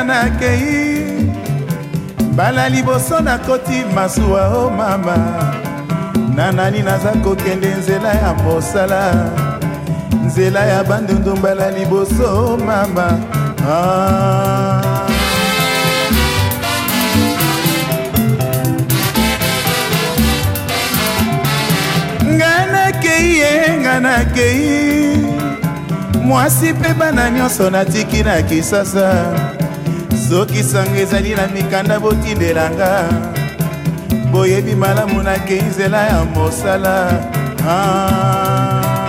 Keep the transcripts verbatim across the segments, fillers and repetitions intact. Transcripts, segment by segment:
na kei mbala liboso na koti masuwa o mama nanani naza kokende nzela ya mosala nzela ya bandundu mbala liboso mama ah. Ngana kei ye ngana kei mwasi pe bana nyonso natiki na kisasa soki sango ezali na mikanda botindelanga boyebi malamu nakei nzela ya mosala ah.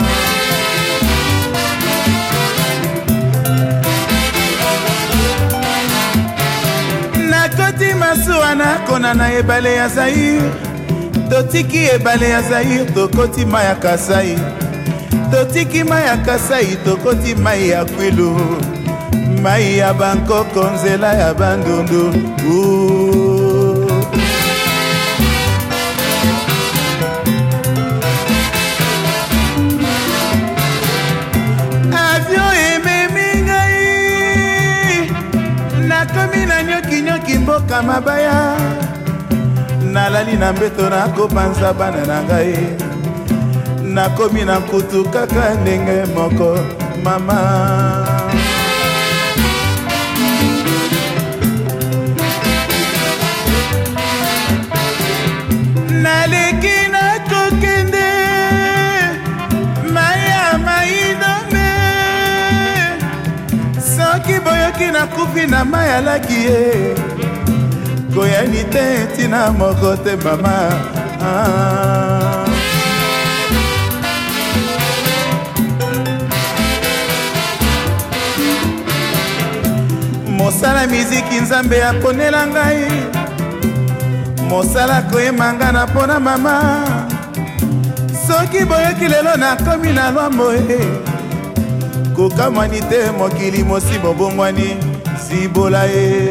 Nakoti masuwa nakona na ebale ya Zaire totiki ebale ya Zaire tokoti mai ya Kasai totiki mai ya Kasai tokoti mai ya Kwilu mai ya Bangkoko nzela ya bandundu uh. Avion ememi ngai nakomi na nyoki nyoki mboka mabaya nalali na mbeto nakopanza bana na ngai nakomi na kutu kaka ndenge moko mama naleki nakokende maya maidome soki boyoki nakufi na maya laki ye koyani te tina moko te mama ah. Mosala miziki nzambe aponela ngai mosala koyemanga na pona mama soki boyoki lelo nakomi na lwambo e kokamwani te mokili mosi bobongwani sibola e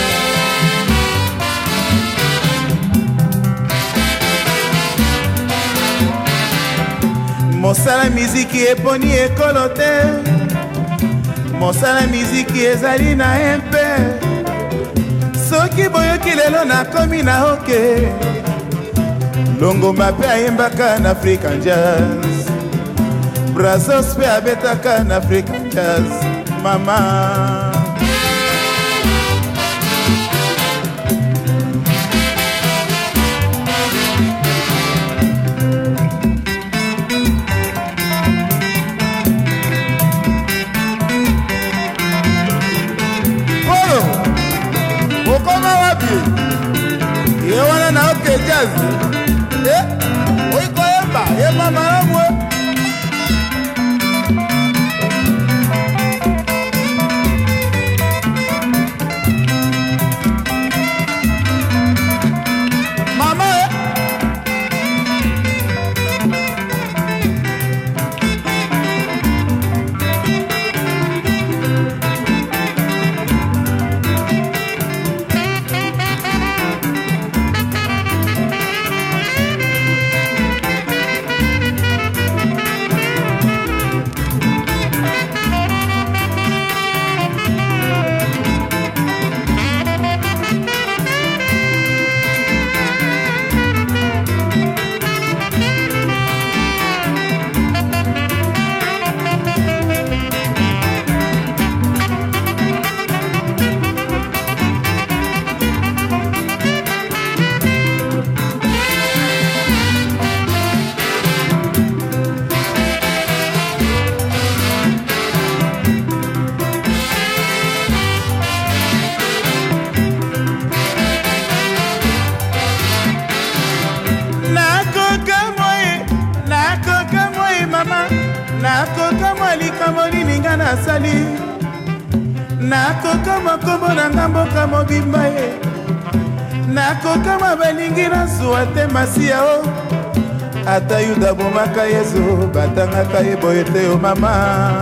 mosala miziki eponi ekolo te mosala miziki ezali na empe soki boyoki lelo nakomi na oke longomba mpe ayembaka na African Jazz Brazos mpe abetaka na African Jazz mama ye wana na oke jazz eh oiko emba ye mama yangu mama eh nakoka likambo lininga nasali nakoka makombo na ngamboka mobimba ye nakoka balingi nazuwa te masiya o ata yuda bomaka yesu batangaka ye boye te o mama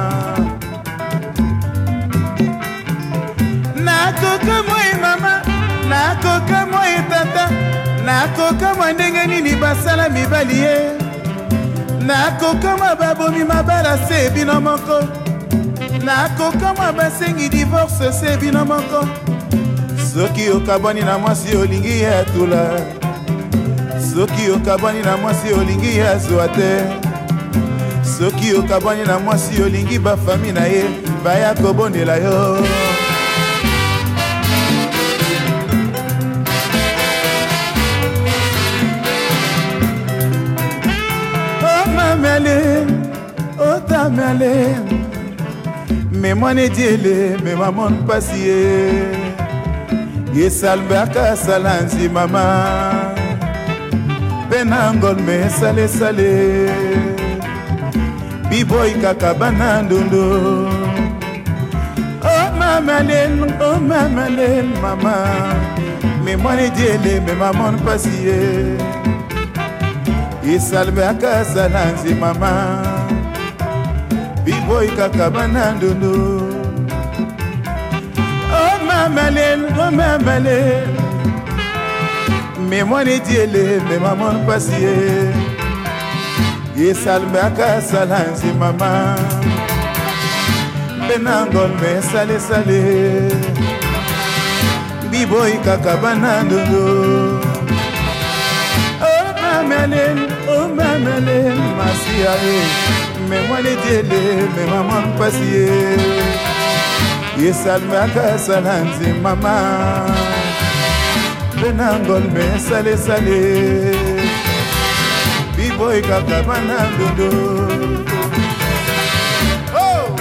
nakoka moi mama nakoka moi tata nakoka mwa ndenge nini basala mibali ye nakoka mababomi mabala se bino moko nakokamwa basengi divorce se bino moko soki okabwani na mwasi olingi ya tula soki okabwani na mwasi olingi ya zwa te soki okabwani na mwasi olingi bafami na ye baya kobondela yo Mamele, oh tamele, me mwane diele, me mamon pasiye, ye salbaka salanzi mama, penangol me sale sale, biboy kakabana ndondo, oh mamele, oh mamele mama, me mwane diele, me mamon pasiye. Isalbe akasa nanzi mama Biboy kakabana ndundu Oh mamalel, oh mamalel Me mwani diele, me mamon pasiye Isalbe akasa nanzi mama Benangol me sale sale Biboy kakabana ndundu Mamelin, oh mamelin, masia e, me mwani diele, me maman pasiye, ye salmaka salanzi mama, benangol me sale sale, biboy kakabana dodo. Oh,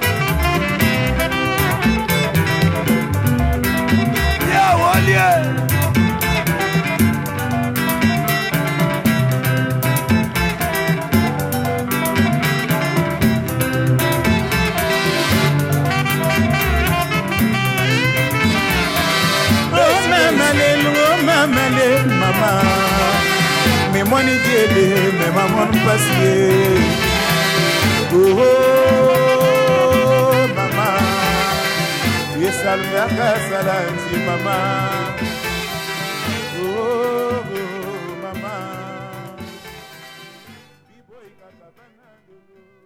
yeah, well, yeah. Mamele mama me mwani diele me mamon pasiye oh, oh mama ye salve akasalanzi mama oh, oh mama biboy kakabana